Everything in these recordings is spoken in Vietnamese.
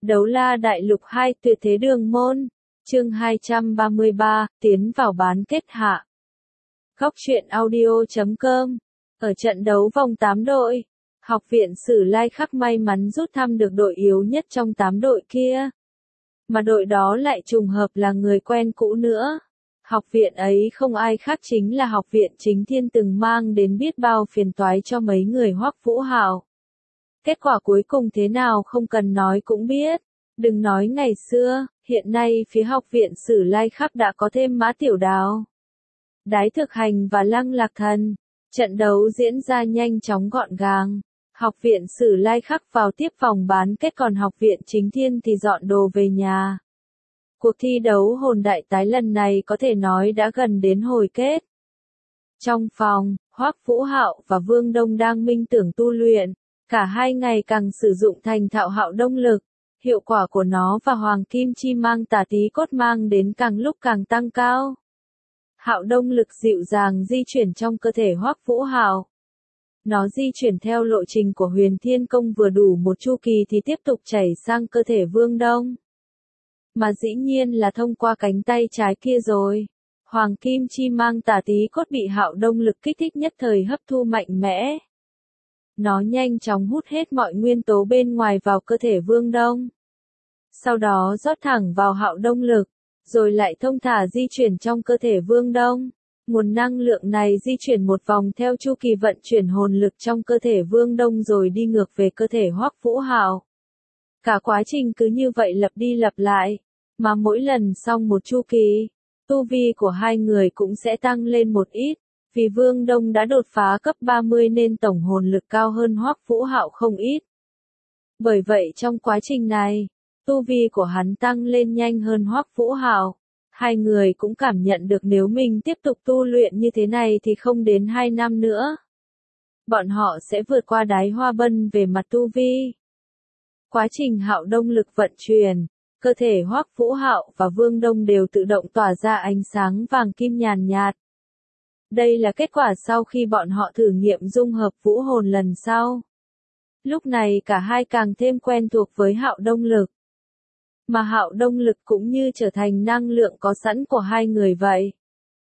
Đấu la đại lục 2 tuyệt thế đường môn. Chương 233, tiến vào bán kết hạ. Góc truyện audio.com. Ở trận đấu vòng 8 đội, Học viện Sử Lai Khắc may mắn rút thăm được đội yếu nhất trong 8 đội kia. Mà đội đó lại trùng hợp là người quen cũ nữa. Học viện ấy không ai khác chính là Học viện Chính Thiên từng mang đến biết bao phiền toái cho mấy người Hoắc Vũ Hạo. Kết quả cuối cùng thế nào không cần nói cũng biết. Đừng nói ngày xưa, hiện nay phía Học viện Sử Lai Khắc đã có thêm Mã Tiểu Đào, Đái Thực Hành và Lăng Lạc Thần. Trận đấu diễn ra nhanh chóng gọn gàng. Học viện Sử Lai Khắc vào tiếp vòng bán kết, còn Học viện Chính Thiên thì dọn đồ về nhà. Cuộc thi đấu hồn đại tái lần này có thể nói đã gần đến hồi kết. Trong phòng, Hoắc Vũ Hạo và Vương Đông đang minh tưởng tu luyện. Cả hai ngày càng sử dụng thành thạo Hạo Đông lực. Hiệu quả của nó và Hoàng Kim Chi Mang Tà Tí Cốt mang đến càng lúc càng tăng cao. Hạo Đông lực dịu dàng di chuyển trong cơ thể Hoắc Vũ Hạo. Nó di chuyển theo lộ trình của Huyền Thiên Công, vừa đủ một chu kỳ thì tiếp tục chảy sang cơ thể Vương Đông. Mà dĩ nhiên là thông qua cánh tay trái kia rồi. Hoàng Kim Chi Mang Tà Tí Cốt bị Hạo Đông lực kích thích nhất thời hấp thu mạnh mẽ. Nó nhanh chóng hút hết mọi nguyên tố bên ngoài vào cơ thể Vương Đông. Sau đó rót thẳng vào Hạo Đông lực, rồi lại thông thả di chuyển trong cơ thể Vương Đông. Nguồn năng lượng này di chuyển một vòng theo chu kỳ vận chuyển hồn lực trong cơ thể Vương Đông rồi đi ngược về cơ thể Hoắc Vũ Hạo. Cả quá trình cứ như vậy lặp đi lặp lại, mà mỗi lần xong một chu kỳ, tu vi của hai người cũng sẽ tăng lên một ít. Vì Vương Đông đã đột phá cấp 30 nên tổng hồn lực cao hơn Hoắc Vũ Hạo không ít. Bởi vậy trong quá trình này, tu vi của hắn tăng lên nhanh hơn Hoắc Vũ Hạo. Hai người cũng cảm nhận được nếu mình tiếp tục tu luyện như thế này thì không đến 2 năm nữa, bọn họ sẽ vượt qua Đái Hoa Bân về mặt tu vi. Quá trình Hạo Đông lực vận chuyển, cơ thể Hoắc Vũ Hạo và Vương Đông đều tự động tỏa ra ánh sáng vàng kim nhàn nhạt. Đây là kết quả sau khi bọn họ thử nghiệm dung hợp vũ hồn lần sau. Lúc này cả hai càng thêm quen thuộc với Hạo Đông lực. Mà Hạo Đông lực cũng như trở thành năng lượng có sẵn của hai người vậy.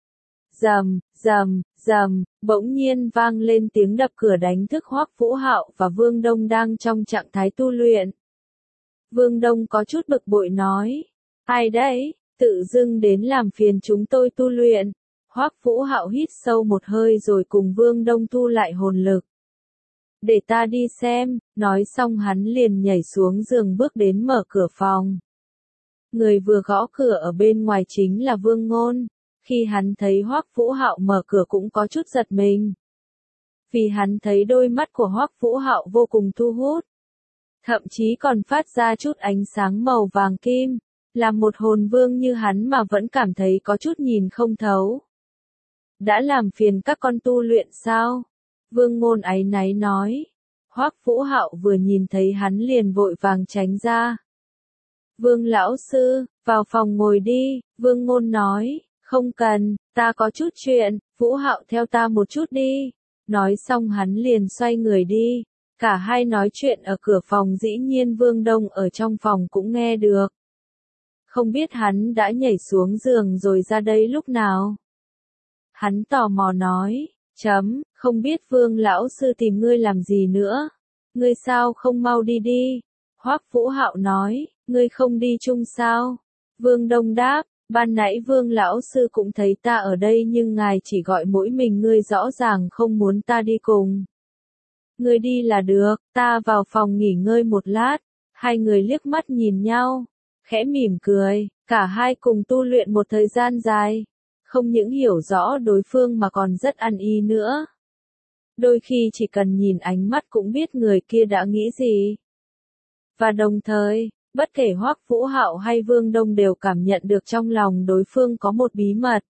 Rầm, rầm, rầm, bỗng nhiên vang lên tiếng đập cửa đánh thức Hoắc Vũ Hạo và Vương Đông đang trong trạng thái tu luyện. Vương Đông có chút bực bội nói, ai đấy, tự dưng đến làm phiền chúng tôi tu luyện. Hoắc Vũ Hạo hít sâu một hơi rồi cùng Vương Đông thu lại hồn lực. Để ta đi xem, nói xong hắn liền nhảy xuống giường bước đến mở cửa phòng. Người vừa gõ cửa ở bên ngoài chính là Vương Ngôn. Khi hắn thấy Hoắc Vũ Hạo mở cửa cũng có chút giật mình. Vì hắn thấy đôi mắt của Hoắc Vũ Hạo vô cùng thu hút. Thậm chí còn phát ra chút ánh sáng màu vàng kim. Là một hồn vương như hắn mà vẫn cảm thấy có chút nhìn không thấu. Đã làm phiền các con tu luyện sao? Vương Ngôn áy náy nói. Hoắc Vũ Hạo vừa nhìn thấy hắn liền vội vàng tránh ra. Vương lão sư, vào phòng ngồi đi, Vương Ngôn nói, không cần, ta có chút chuyện, Vũ Hạo theo ta một chút đi. Nói xong hắn liền xoay người đi. Cả hai nói chuyện ở cửa phòng, dĩ nhiên Vương Đông ở trong phòng cũng nghe được. Không biết hắn đã nhảy xuống giường rồi ra đây lúc nào? Hắn tò mò nói, không biết Vương lão sư tìm ngươi làm gì nữa? Ngươi sao không mau đi đi? Hoắc Vũ Hạo nói, ngươi không đi chung sao? Vương Đông đáp, ban nãy Vương lão sư cũng thấy ta ở đây nhưng ngài chỉ gọi mỗi mình ngươi, rõ ràng không muốn ta đi cùng. Ngươi đi là được, ta vào phòng nghỉ ngơi một lát. Hai người liếc mắt nhìn nhau, khẽ mỉm cười, cả hai cùng tu luyện một thời gian dài. Không những hiểu rõ đối phương mà còn rất ăn ý nữa. Đôi khi chỉ cần nhìn ánh mắt cũng biết người kia đã nghĩ gì. Và đồng thời, bất kể Hoắc Vũ Hạo hay Vương Đông đều cảm nhận được trong lòng đối phương có một bí mật.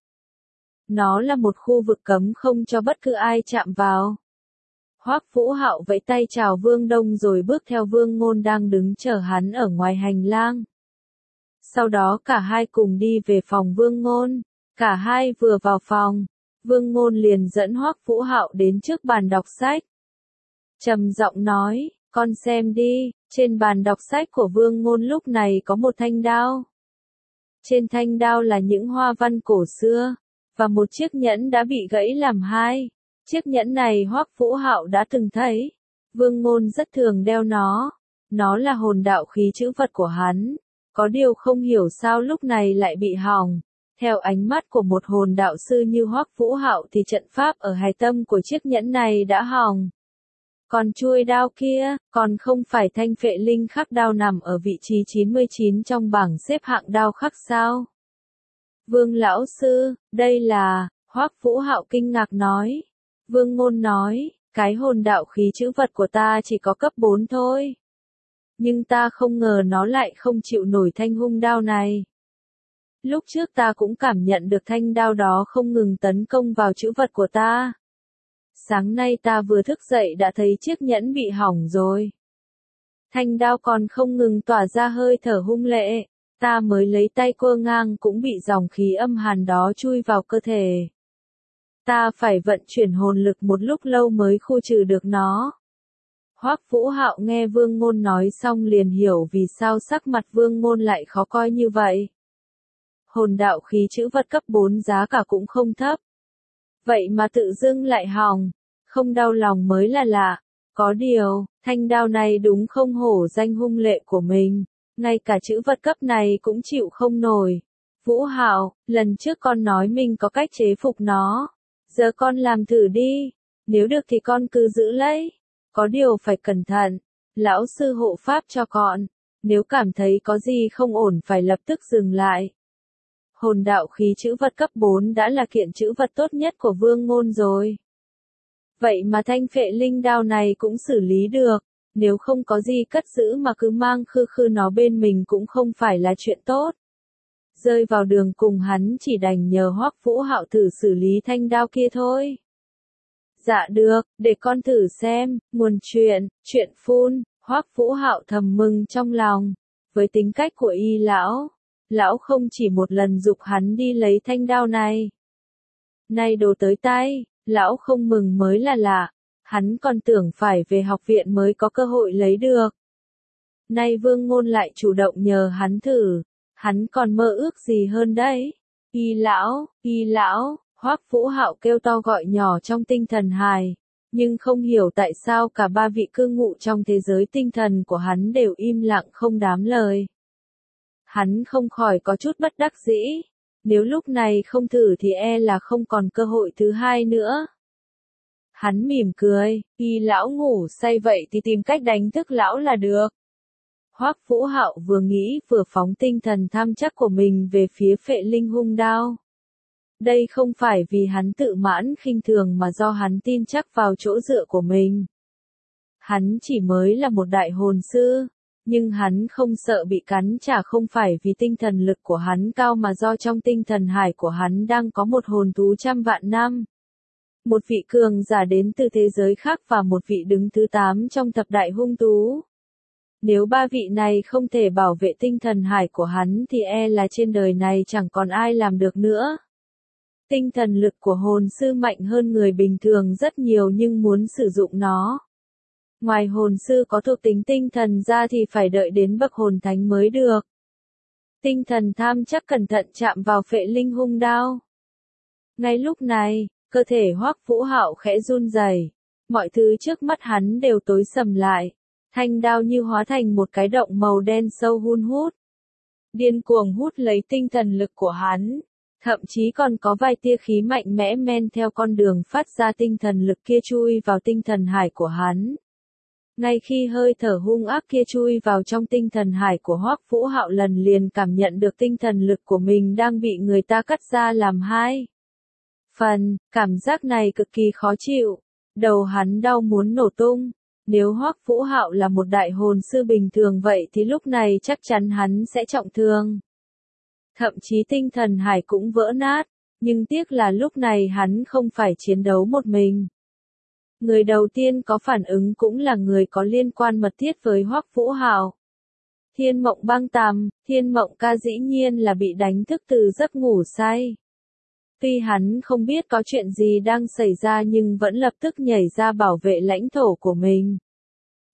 Nó là một khu vực cấm không cho bất cứ ai chạm vào. Hoắc Vũ Hạo vẫy tay chào Vương Đông rồi bước theo Vương Ngôn đang đứng chờ hắn ở ngoài hành lang. Sau đó cả hai cùng đi về phòng Vương Ngôn. Cả hai vừa vào phòng, Vương Ngôn liền dẫn Hoắc Vũ Hạo đến trước bàn đọc sách. Trầm giọng nói, con xem đi, Trên bàn đọc sách của Vương Ngôn lúc này có một thanh đao. Trên thanh đao là những hoa văn cổ xưa, và một chiếc nhẫn đã bị gãy làm hai. Chiếc nhẫn này Hoắc Vũ Hạo đã từng thấy. Vương Ngôn rất thường đeo nó. Nó là hồn đạo khí chữ vật của hắn. Có điều không hiểu sao lúc này lại bị hỏng. Theo ánh mắt của một hồn đạo sư như Hoắc Vũ Hạo thì trận pháp ở hài tâm của chiếc nhẫn này đã hỏng. Còn chuôi đao kia, còn không phải thanh phệ linh khắc đao nằm ở vị trí 99 trong bảng xếp hạng đao khắc sao? Vương lão sư, đây là, Hoắc Vũ Hạo kinh ngạc nói. Vương Ngôn nói, cái hồn đạo khí chữ vật của ta chỉ có cấp 4 thôi. Nhưng ta không ngờ nó lại không chịu nổi thanh hung đao này. Lúc trước ta cũng cảm nhận được thanh đao đó không ngừng tấn công vào chữ vật của ta. Sáng nay ta vừa thức dậy đã thấy chiếc nhẫn bị hỏng rồi. Thanh đao còn không ngừng tỏa ra hơi thở hung lệ, ta mới lấy tay quơ ngang cũng bị dòng khí âm hàn đó chui vào cơ thể. Ta phải vận chuyển hồn lực một lúc lâu mới khu trừ được nó. Hoắc Vũ Hạo nghe Vương Ngôn nói xong liền hiểu vì sao sắc mặt Vương Ngôn lại khó coi như vậy. Hồn đạo khí chữ vật cấp 4 giá cả cũng không thấp. Vậy mà tự dưng lại hỏng, không đau lòng mới là lạ. Có điều, thanh đao này đúng không hổ danh hung lệ của mình, ngay cả chữ vật cấp này cũng chịu không nổi. Vũ Hạo, lần trước con nói mình có cách chế phục nó, giờ con làm thử đi, nếu được thì con cứ giữ lấy. Có điều phải cẩn thận, lão sư hộ pháp cho con, nếu cảm thấy có gì không ổn phải lập tức dừng lại. Hồn đạo khí chữ vật cấp 4 đã là kiện chữ vật tốt nhất của Vương Ngôn rồi. Vậy mà thanh phệ linh đao này cũng xử lý được, nếu không có gì cất giữ mà cứ mang khư khư nó bên mình cũng không phải là chuyện tốt. Rơi vào đường cùng hắn chỉ đành nhờ Hoắc Vũ Hạo thử xử lý thanh đao kia thôi. Dạ được, để con thử xem. Nguồn chuyện phun. Hoắc Vũ Hạo thầm mừng trong lòng. Với tính cách của Y lão không chỉ một lần giục hắn đi lấy thanh đao này. Nay đồ tới tay, lão không mừng mới là lạ, hắn còn tưởng phải về học viện mới có cơ hội lấy được. Nay Vương Ngôn lại chủ động nhờ hắn thử, hắn còn mơ ước gì hơn đấy. Y lão, Hoắc Vũ Hạo kêu to gọi nhỏ trong tinh thần hài, nhưng không hiểu tại sao cả ba vị cư ngụ trong thế giới tinh thần của hắn đều im lặng không đám lời. Hắn không khỏi có chút bất đắc dĩ, nếu lúc này không thử thì e là không còn cơ hội thứ hai nữa. Hắn mỉm cười, Y lão ngủ say vậy thì tìm cách đánh thức lão là được. Hoắc Vũ Hạo vừa nghĩ vừa phóng tinh thần tham chắc của mình về phía phệ linh hung đao. Đây không phải vì hắn tự mãn khinh thường mà do hắn tin chắc vào chỗ dựa của mình. Hắn chỉ mới là một đại hồn sư, nhưng hắn không sợ bị cắn trả không phải vì tinh thần lực của hắn cao mà do trong tinh thần hải của hắn đang có một hồn thú trăm vạn năm. Một vị cường giả đến từ thế giới khác và một vị đứng thứ 8 trong thập đại hung thú. Nếu ba vị này không thể bảo vệ tinh thần hải của hắn thì e là trên đời này chẳng còn ai làm được nữa. Tinh thần lực của hồn sư mạnh hơn người bình thường rất nhiều nhưng muốn sử dụng nó. Ngoài hồn sư có thuộc tính tinh thần ra thì phải đợi đến bậc hồn thánh mới được. Tinh thần tham chắc cẩn thận chạm vào phệ linh hung đao. Ngay lúc này, cơ thể Hoắc Vũ Hạo khẽ run rẩy, mọi thứ trước mắt hắn đều tối sầm lại. Thanh đao như hóa thành một cái động màu đen sâu hun hút. Điên cuồng hút lấy tinh thần lực của hắn. Thậm chí còn có vài tia khí mạnh mẽ men theo con đường phát ra tinh thần lực kia chui vào tinh thần hải của hắn. Ngay khi hơi thở hung ác kia chui vào trong tinh thần hải của Hoắc Vũ Hạo lần liền cảm nhận được tinh thần lực của mình đang bị người ta cắt ra làm hai phần, cảm giác này cực kỳ khó chịu. Đầu hắn đau muốn nổ tung. Nếu Hoắc Vũ Hạo là một đại hồn sư bình thường vậy thì lúc này chắc chắn hắn sẽ trọng thương. Thậm chí tinh thần hải cũng vỡ nát, nhưng tiếc là lúc này hắn không phải chiến đấu một mình. Người đầu tiên có phản ứng cũng là người có liên quan mật thiết với Hoắc Vũ Hạo. Thiên Mộng Băng Tàm, Thiên Mộng Ca dĩ nhiên là bị đánh thức từ giấc ngủ say. Tuy hắn không biết có chuyện gì đang xảy ra nhưng vẫn lập tức nhảy ra bảo vệ lãnh thổ của mình.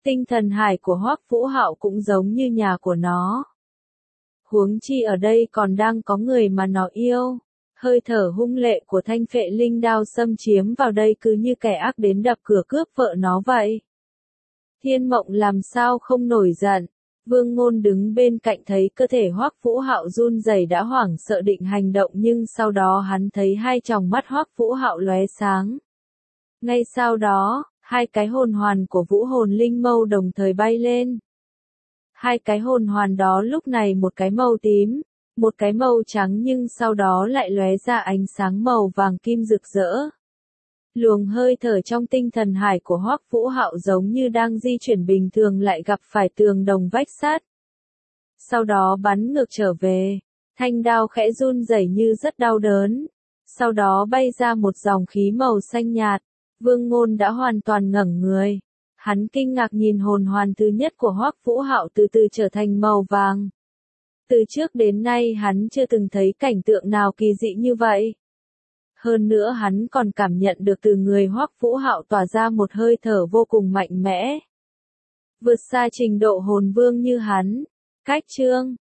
Tinh thần hải của Hoắc Vũ Hạo cũng giống như nhà của nó. Huống chi ở đây còn đang có người mà nó yêu. Hơi thở hung lệ của thanh phệ linh đao xâm chiếm vào đây cứ như kẻ ác đến đập cửa cướp vợ nó vậy. Thiên Mộng làm sao không nổi giận. Vương Ngôn đứng bên cạnh thấy cơ thể Hoắc Vũ Hạo run rẩy đã hoảng sợ định hành động, nhưng sau đó hắn thấy hai tròng mắt Hoắc Vũ Hạo lóe sáng. Ngay sau đó, hai cái hồn hoàn của Vũ Hồn Linh Mâu đồng thời bay lên. Hai cái hồn hoàn đó lúc này một cái màu tím, một cái màu trắng, nhưng sau đó lại lóe ra ánh sáng màu vàng kim rực rỡ. Luồng hơi thở trong tinh thần hải của Hoắc Vũ Hạo giống như đang di chuyển bình thường lại gặp phải tường đồng vách sắt. Sau đó bắn ngược trở về, thanh đao khẽ run rẩy như rất đau đớn. Sau đó bay ra một dòng khí màu xanh nhạt. Vương Ngôn đã hoàn toàn ngẩn người. Hắn kinh ngạc nhìn hồn hoàn thứ nhất của Hoắc Vũ Hạo từ từ trở thành màu vàng. Từ trước đến nay hắn chưa từng thấy cảnh tượng nào kỳ dị như vậy. Hơn nữa hắn còn cảm nhận được từ người Hoắc Vũ Hạo tỏa ra một hơi thở vô cùng mạnh mẽ. Vượt xa trình độ hồn vương như hắn. Cách chương